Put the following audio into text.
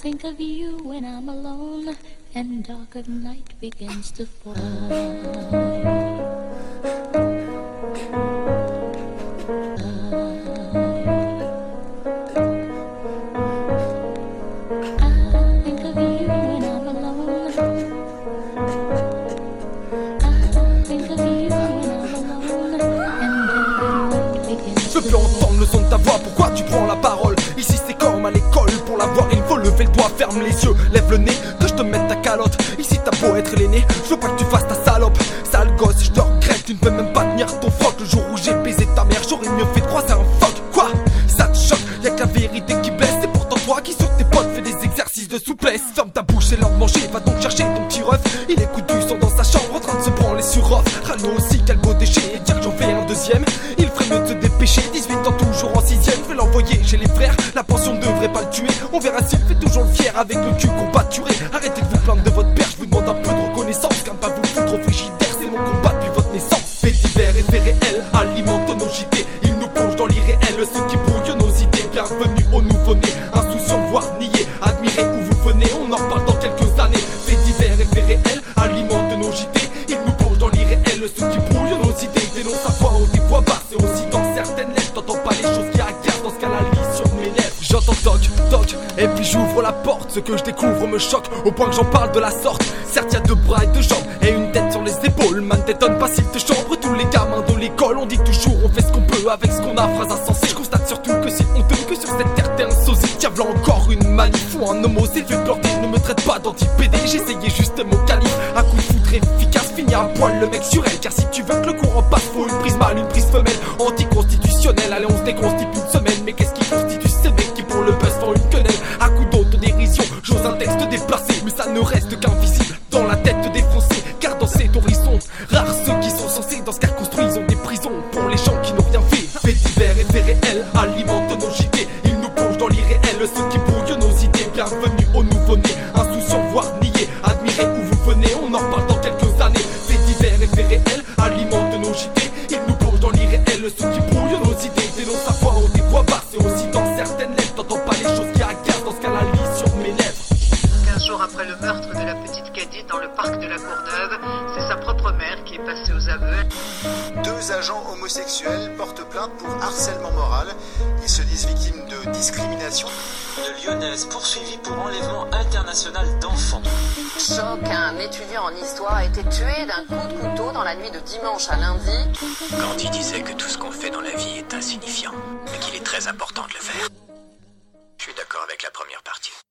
think of you when I'm alone and dark of night begins to fall. Je peux entendre le son de ta voix, pourquoi tu prends la parole? Ici c'est comme à l'école, pour la voir il faut lever le doigt, ferme les yeux, lève le nez, que je te mette ta calotte. Ici t'as beau être l'aîné, je veux pas que tu fasses ta salope. Sale gosse, je te regrette, tu ne peux même pas tenir ton froc. Le jour où j'ai baisé ta mère, j'aurais mieux fait de croiser un phoque. Quoi? Ça te choque, y'a que la vérité qui blesse. C'est pourtant toi qui sur tes potes fais des exercices de souplesse. Ferme ta bouche, c'est l'heure de manger, va donc chercher ton petit ref. Il écoute du son dans sa chambre en train de se branler sur off. Râle-moi aussi, quel beau déchet, et dire que j'en fais un deuxième. Il ferait mieux de se dépêcher, 18 ans toujours en 6ème. Je vais l'envoyer chez les frères, la pension ne devrait pas le tuer. On verra s'il fait toujours le fier avec le cul combatturé. Arrêtez de vous plaindre de votre père, je vous demande un peu de reconnaissance. Car pas vous foutre au frigidaire, c'est mon combat depuis votre naissance. Faits divers et faits réels alimentent nos JT. Ils nous plongent dans l'irréel, ceux qui brouillent nos idées. Bienvenue aux nouveau-nés, insouciants voire niais. Admirez où vous venez, on en reparle dans quelques années. Faits divers et faits réels alimentent nos JT. Ils nous plongent dans l'irréel, ceux qui brouillent nos idées. Dénoncent sa voix haute et voix basse, et aussi dans certaines lettres. T'entends pas les choses qui agacent, dans ce cas la lit sur mes lèvres. J'entends toc, toc, et puis j'ouvre la porte. Ce que je découvre me choque, au point que j'en parle de la sorte. Certes y'a deux bras et deux jambes, et une tête sur les épaules. Man t'étonne pas s'il te chambre, tous les gamins de l'école. On dit toujours on fait ce qu'on peut avec ce qu'on a, phrase insensée. Je constate surtout que c'est honteux que sur cette terre t'es un sosie. Tiens v'là encore une manif ou un homo s'est fait planter. Ne me traite pas d'anti-PD, j'essayais juste mon calife. Un coup de foudre efficace, finir à poil le mec sur elle. Car si tu veux que le courant passe, faut une prise mâle, une prise femelle. Anticonstitutionnelle, allez on se déconstitue une semaine. Mais qu'est-ce qui constitue ces mecs qui pour le buzz font une quenelle? À coup d'autodérision, j'ose un texte déplacé. Mais ça ne reste qu'invisible dans la tête des Français. Car dans cet horizon, rares ceux qui sont censés dans ce qu'a construit. Ils ont des prisons pour les gens qui n'ont rien fait. Faits divers et faits réels alimentent nos JT. Ils nous plongent dans l'irréel, ceux qui brouillent nos idées. Bienvenue aux nouveau-nés, insouciants voire niais. Admirez où vous venez, on en reparle dans quelques années. Faits divers et faits réels alimentent nos JT. Ils nous plongent dans l'irréel, ceux qui brouillent nos idées. Dénoncent sa voix haute et voix basse, et aussi dans certaines lettres. T'entends pas les choses qui agacent, dans ce cas la lit sur mes lèvres. 15 jours après le meurtre de la petite Cadine dans le parc de la Courneuve, c'est sa propre mère qui est passée aux aveux. 2 agents homosexuels portent plainte pour harcèlement moral. Ils se disent victimes de discrimination. Une Lyonnaise poursuivie pour enlèvement international d'enfants. Choc, un étudiant en histoire a été tué d'un coup de couteau dans la nuit de dimanche à lundi. Gandhi disait que tout ce qu'on fait dans la vie est insignifiant, mais qu'il est très important de le faire. Je suis d'accord avec la première partie.